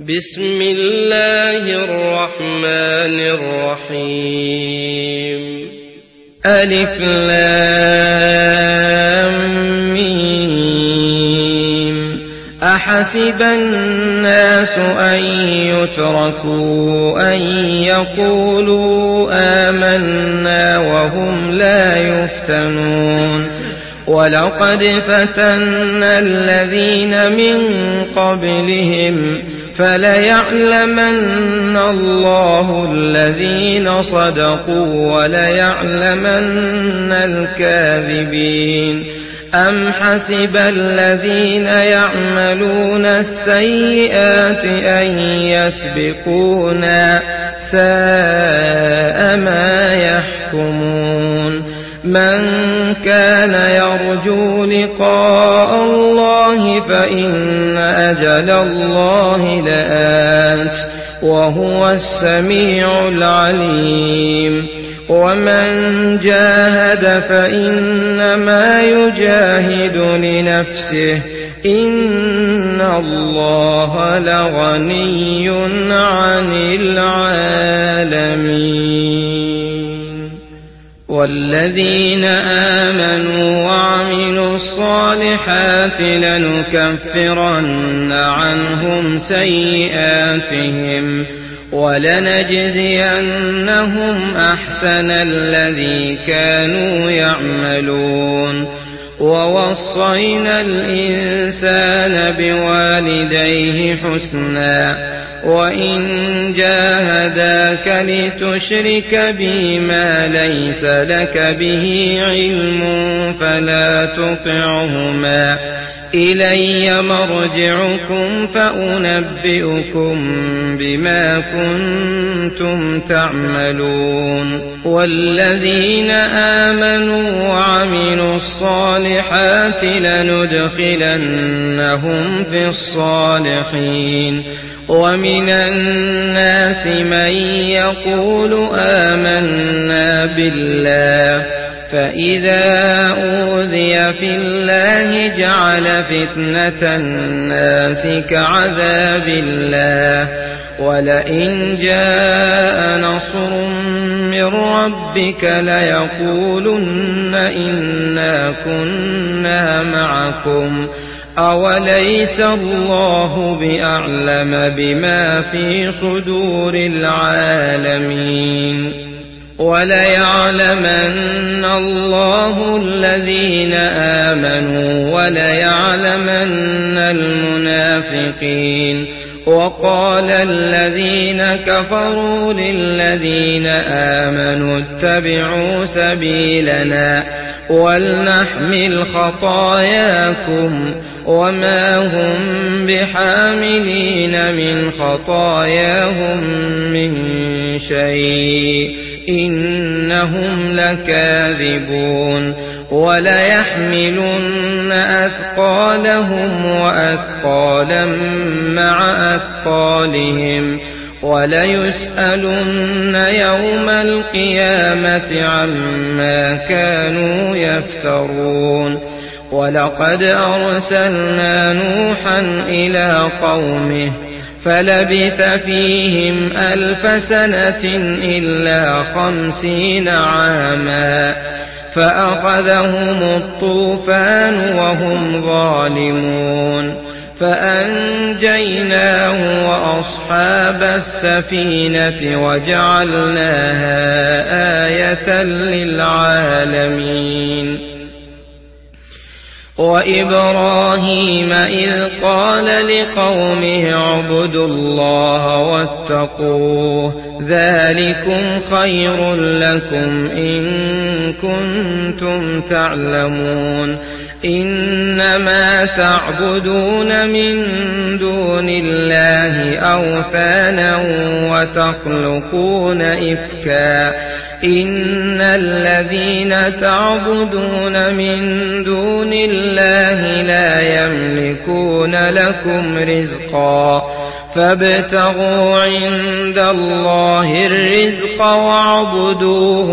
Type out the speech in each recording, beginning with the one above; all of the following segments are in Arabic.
بسم الله الرحمن الرحيم. ألف لام ميم. أحسب الناس أن يتركوا أن يقولوا آمنا وهم لا يفتنون. ولقد فتنا الذين من قبلهم فليعلمن الله الذين صدقوا وليعلمن الكاذبين. أم حسب الذين يعملون السيئات أن يسبقونا ساء ما يحكمون. من كان يرجو لقاء الله فإن أجل الله لآت وهو السميع العليم. ومن جاهد فإنما يجاهد لنفسه إن الله لغني عن العالمين. والذين آمنوا وعملوا الصالحات لنكفرن عنهم سيئاتهم ولنجزينهم أحسن الذي كانوا يعملون. ووصينا الإنسان بوالديه حسنا وإن جاهداك لتشرك بي ما ليس لك به علم فلا تطعهما إلي مرجعكم فأنبئكم بما كنتم تعملون. والذين آمنوا وعملوا الصالحات لندخلنهم في الصالحين. ومن الناس من يقول آمنا بالله فإذا أوذي في الله جعل فتنة الناس كعذاب الله. ولئن جاء نصر من ربك ليقولن إنا كنا معكم أوليس الله بأعلم بما في صدور العالمين. وليعلمن الله الذين آمنوا وليعلمن المنافقين. وقال الذين كفروا للذين آمنوا اتبعوا سبيلنا ولنحمل خطاياكم وما هم بحاملين من خطاياهم من شيء إنهم لكاذبون. وليحملن أثقالهم وأثقالا مع أثقالهم وليسألن يوم القيامة عما كانوا يفترون. ولقد أرسلنا نوحا إلى قومه فلبث فيهم 1000 سنة إلا 50 عاما فأخذهم الطوفان وهم ظالمون فأنجيناه وأصحاب السفينة وجعلناها آية للعالمين. وإبراهيم إذ قال لقومه اعبدوا الله واتقوه ذلكم خير لكم إن كنتم تعلمون. إنما تعبدون من دون الله أوثانا وتخلقون إفكا إن الذين تعبدون من دون الله لا يملكون لكم رزقا فابتغوا عند الله الرزق واعبدوه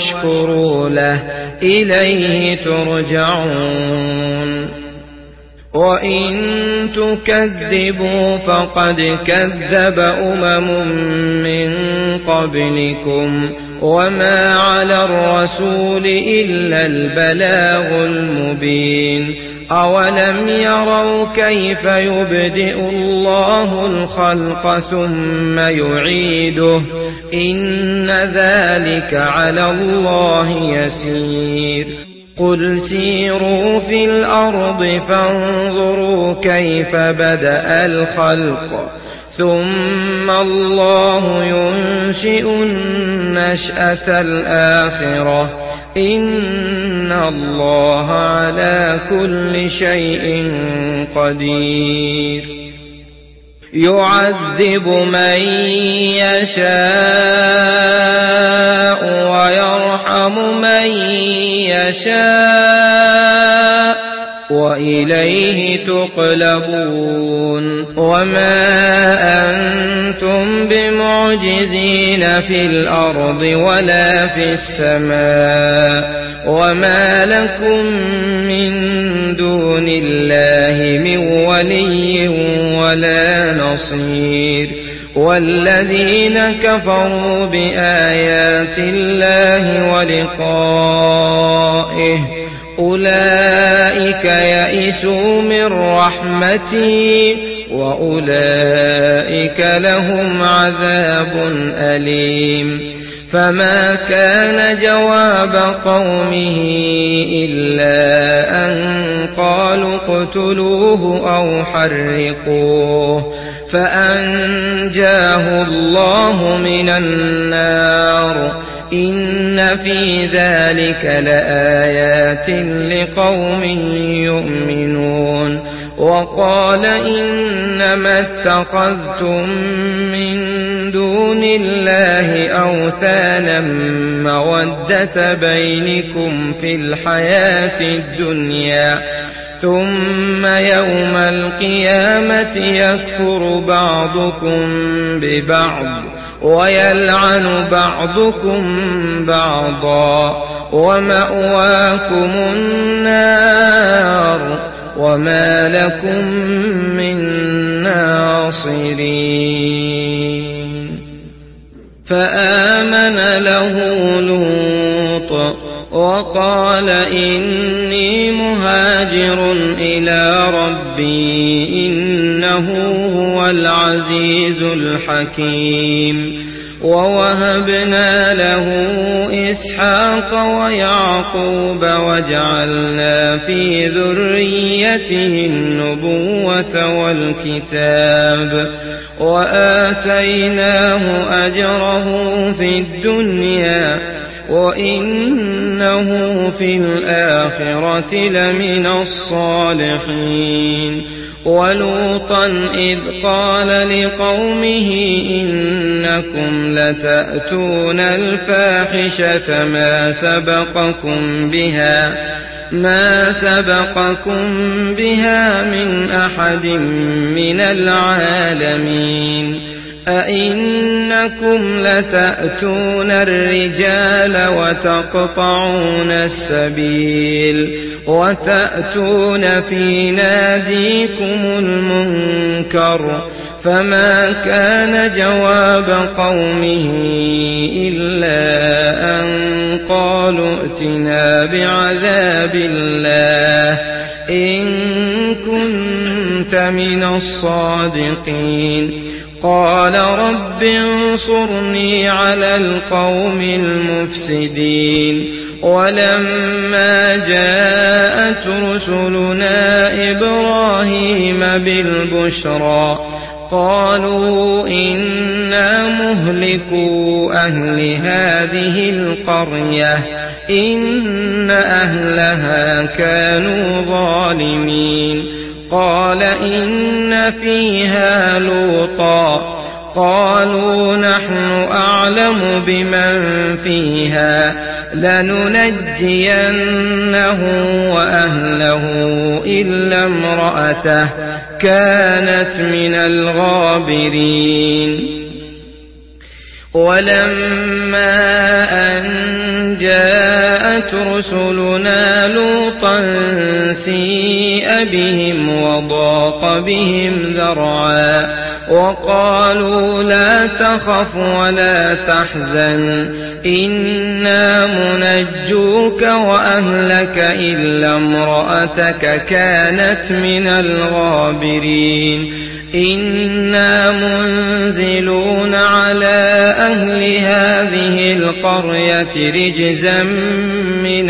واشكروا له إليه ترجعون. وإن تكذبوا فقد كذب من قبلكم وما على الرسول إلا البلاغ المبين أولم يروا كيف يبدئ الله الخلق ثم يعيده إن ذلك على الله يسير قل سيروا في الأرض فانظروا كيف بدأ الخلق ثم الله ينشئ النشأة الآخرة إن الله على كل شيء قدير يعذب من يشاء ويرحم من يشاء وإليه تقلبون وما أنتم بمعجزين في الأرض ولا في السماء وما لكم من دون الله من ولي ولا نصير والذين كفروا بآيات الله ولقائه أولئك يئسوا من رحمتي وأولئك لهم عذاب أليم فما كان جواب قومه إلا أن قالوا اقتلوه أو حرقوه فأنجاه الله من النار إن في ذلك لآيات لقوم يؤمنون وقال إنما اتخذتم من دون الله أوثانا مودة بينكم في الحياة الدنيا ثم يوم القيامة يكفر بعضكم ببعض ويلعن بعضكم بعضا ومأواكم النار وما لكم من ناصرين فآمن له لوط وقال إني مهاجر إلى ربي إنه هو العزيز الحكيم ووهبنا له إسحاق ويعقوب وجعلنا في ذريته النبوة والكتاب وآتيناه أجره في الدنيا وإنه في الآخرة لمن الصالحين ولوطا إذ قال لقومه إنكم لتأتون الفاحشة ما سبقكم بها من أحد من العالمين أئنكم لتأتون الرجال وتقطعون السبيل وتأتون في ناديكم المنكر فما كان جواب قومه إلا أن قالوا ائتنا بعذاب الله إن كنت من الصادقين قال رب انصرني على القوم المفسدين ولما جاءت رسلنا إبراهيم بالبشرى قالوا إنا مهلكو أهل هذه القرية إن أهلها كانوا ظالمين قال إن فيها لوطا قالوا نحن أعلم بمن فيها لننجينه وأهله إلا امرأته كانت من الغابرين ولما أن جاءت رسلنا لوطا لوطا سيء بهم وضاق بهم ذرعا وقالوا لا تخف ولا تحزن إنا منجوك وأهلك إلا امرأتك كانت من الغابرين إنا منزلون على أهل هذه القرية رجزا من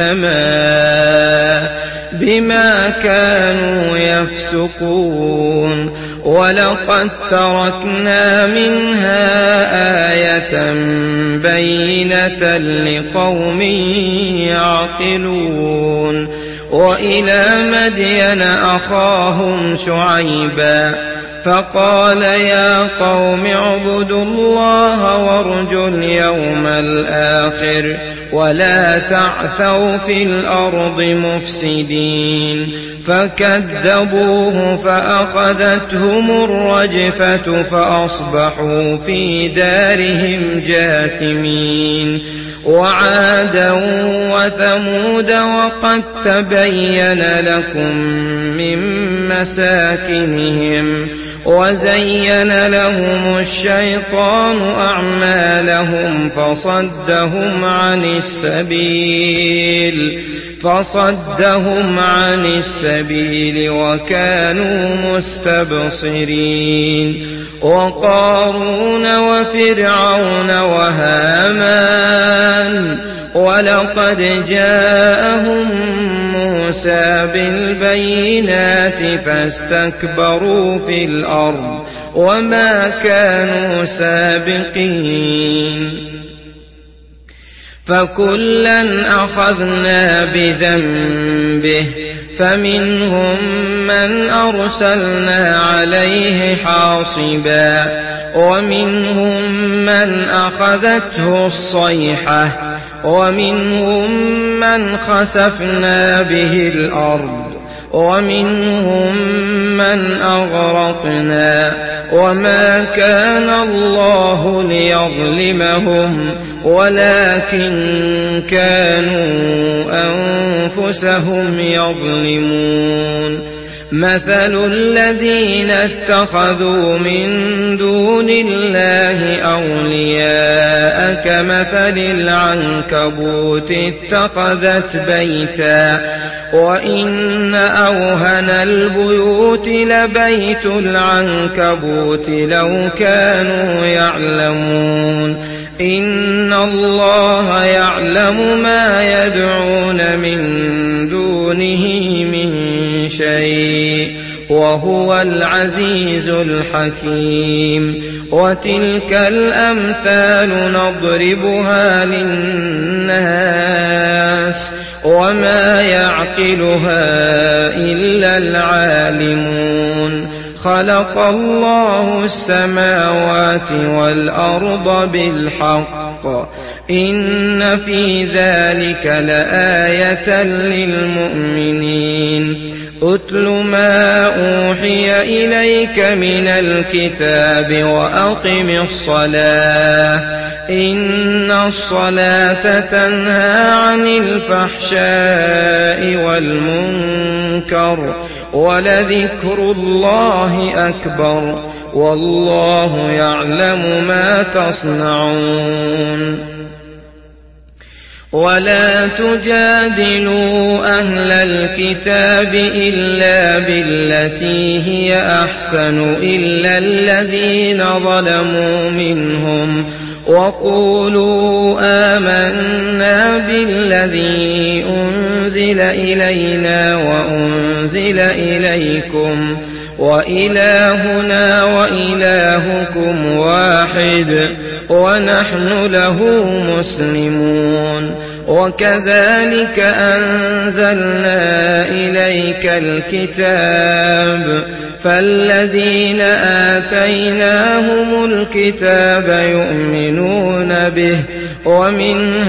السماء بما كانوا يفسقون ولقد تركنا منها آية بينة لقوم يعقلون وإلى مدين أخاهم شعيبا فقال يا قوم اعبدوا الله وارجوا اليوم الآخر ولا تعثوا في الأرض مفسدين فكذبوه فأخذتهم الرجفة فأصبحوا في دارهم جاثمين وعادا وثمود وقد تبين لكم من مساكنهم وزين لهم الشيطان أعمالهم فصدهم عن السبيل وكانوا مستبصرين وقارون وفرعون وهامان ولقد جاءهم موسى بالبينات فاستكبروا في الأرض وما كانوا سابقين فكلا أخذنا بذنبه فمنهم من أرسلنا عليه حاصبا ومنهم من أخذته الصيحة ومنهم من خسفنا به الأرض ومنهم من أغرقنا وما كان الله ليظلمهم ولكن كانوا أنفسهم يظلمون مثل الذين اتخذوا من دون الله أولياء كمثل العنكبوت اتخذت بيتا وإن أوهن البيوت لبيت العنكبوت لو كانوا يعلمون إن الله يعلم ما يدعون من دونه من شيء وهو العزيز الحكيم وتلك الأمثال نضربها للناس وما يعقلها إلا العالمون خلق الله السماوات والأرض بالحق إن في ذلك لآية للمؤمنين أتل ما أوحي إليك من الكتاب وأقم الصلاة إن الصلاة تنهى عن الفحشاء والمنكر ولذكر الله أكبر والله يعلم ما تصنعون ولا تجادلوا أهل الكتاب إلا بالتي هي أحسن إلا الذين ظلموا منهم وقولوا آمنا بالذي أنزل إلينا وأنزل إليكم وإلهنا وإلهكم واحد ونحن له مسلمون وكذلك أنزلنا إليك الكتاب فالذين آتيناهم الكتاب يؤمنون به ومن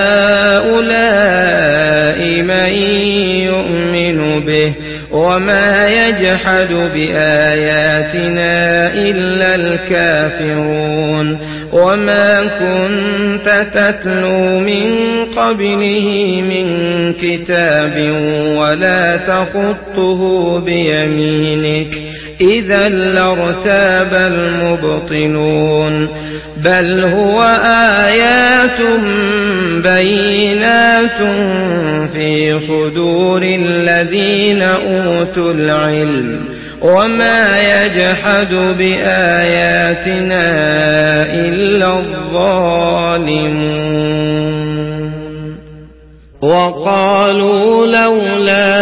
هؤلاء من يؤمن به وما يجحد بآياتنا إلا الكافرون وما كنت تتلو من قبله من كتاب ولا تخطه بيمينك إذا لارتاب المبطلون بل هو آيات بينات في صدور الذين أوتوا العلم وما يجحد بآياتنا إلا الظالمون وقالوا لولا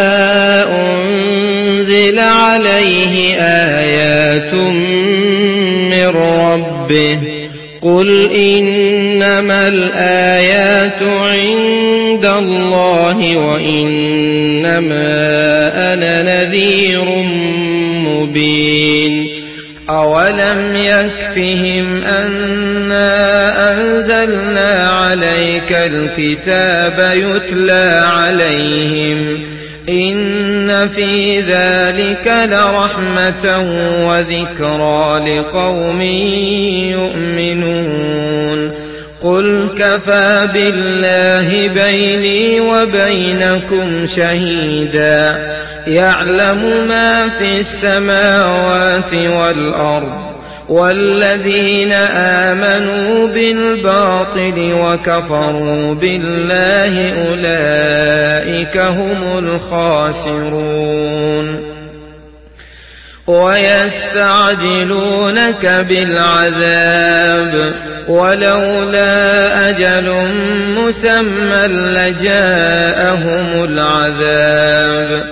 أنزل عليه آيات من ربه قل إنما الآيات عند الله وإنما أنا نذير مبين أولم يكفهم أنا أنزلنا عليك الكتاب يتلى عليهم إن في ذلك لرحمة وذكرى لقوم يؤمنون قل كفى بالله بيني وبينكم شهيدا يعلم ما في السماوات والأرض والذين آمنوا بالباطل وكفروا بالله أولئك هم الخاسرون ويستعجلونك بالعذاب ولولا أجل مسمى لجاءهم العذاب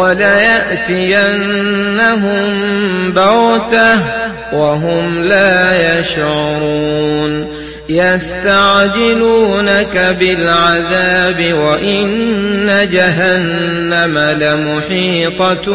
وليأتينهم بغتة وهم لا يشعرون يستعجلونك بالعذاب وإن جهنم لمحيطة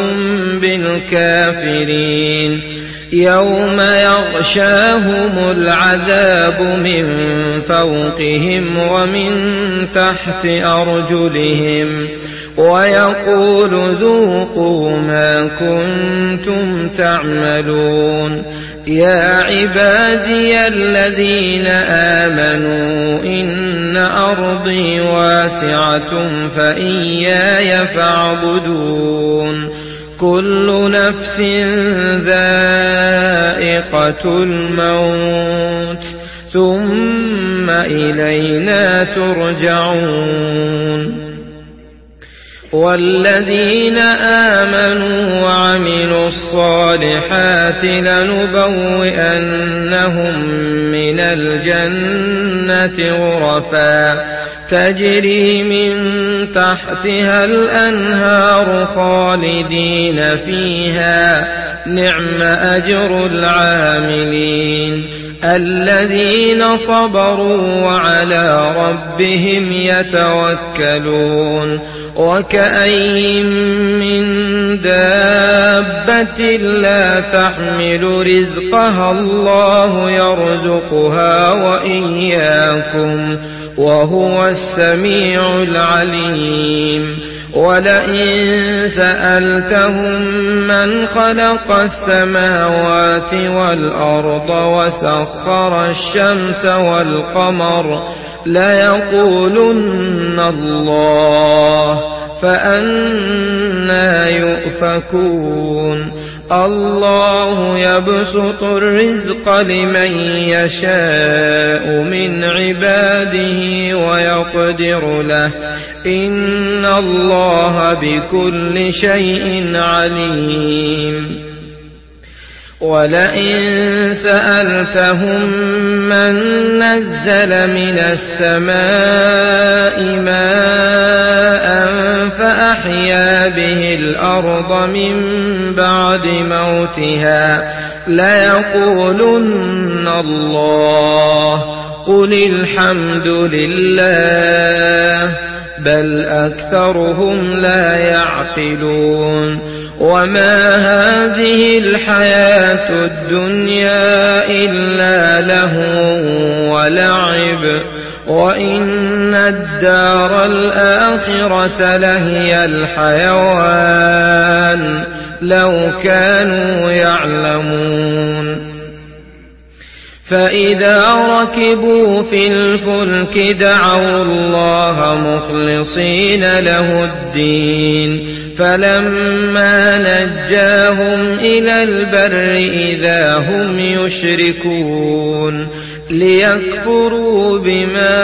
بالكافرين يوم يغشاهم العذاب من فوقهم ومن تحت أرجلهم ويقول ذوقوا ما كنتم تعملون يا عبادي الذين آمنوا إن أرضي واسعة فإياي فاعبدون كل نفس ذائقة الموت ثم إلينا ترجعون والذين آمنوا وعملوا الصالحات لنبوئنهم من الجنة غرفا تجري من تحتها الأنهار خالدين فيها نعم أجر العاملين الذين صبروا وعلى ربهم يتوكلون وكأين من دابة لا تحمل رزقها الله يرزقها وإياكم وهو السميع العليم ولئن سألتهم من خلق السماوات والأرض وسخر الشمس والقمر ليقولن الله فأنى يؤفكون الله يبسط الرزق لمن يشاء من عباده ويقدر له إن الله بكل شيء عليم ولئن سألتهم من نزل من السماء ماء فأحيا به الأرض من بعد موتها ليقولن الله قل الحمد لله بل أكثرهم لا يعقلون وما هذه الحياة الدنيا إلا لهو ولعب وإن الدار الآخرة لهي الحيوان لو كانوا يعلمون فإذا ركبوا في الفلك دعوا الله مخلصين له الدين فلما نجاهم إلى البر إذا هم يشركون ليكفروا بما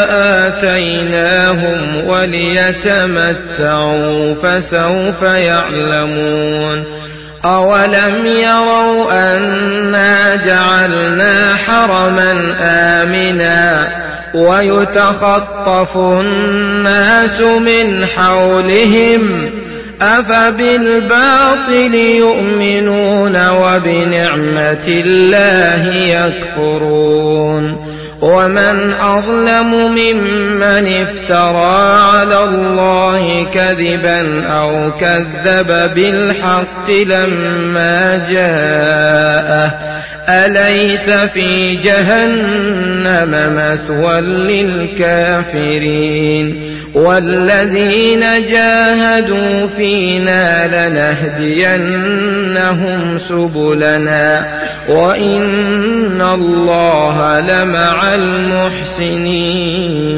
آتيناهم وليتمتعوا فسوف يعلمون أولم يروا أنا جعلنا حرما آمنا ويتخطف الناس من حولهم أفبالباطل يؤمنون وبنعمة الله يكفرون ومن أظلم ممن افترى على الله كذبا أو كذب بالحق لما جاءه أليس في جهنم مثوى للكافرين والذين جاهدوا فينا لنهدينهم سبلنا وإن الله لمع المحسنين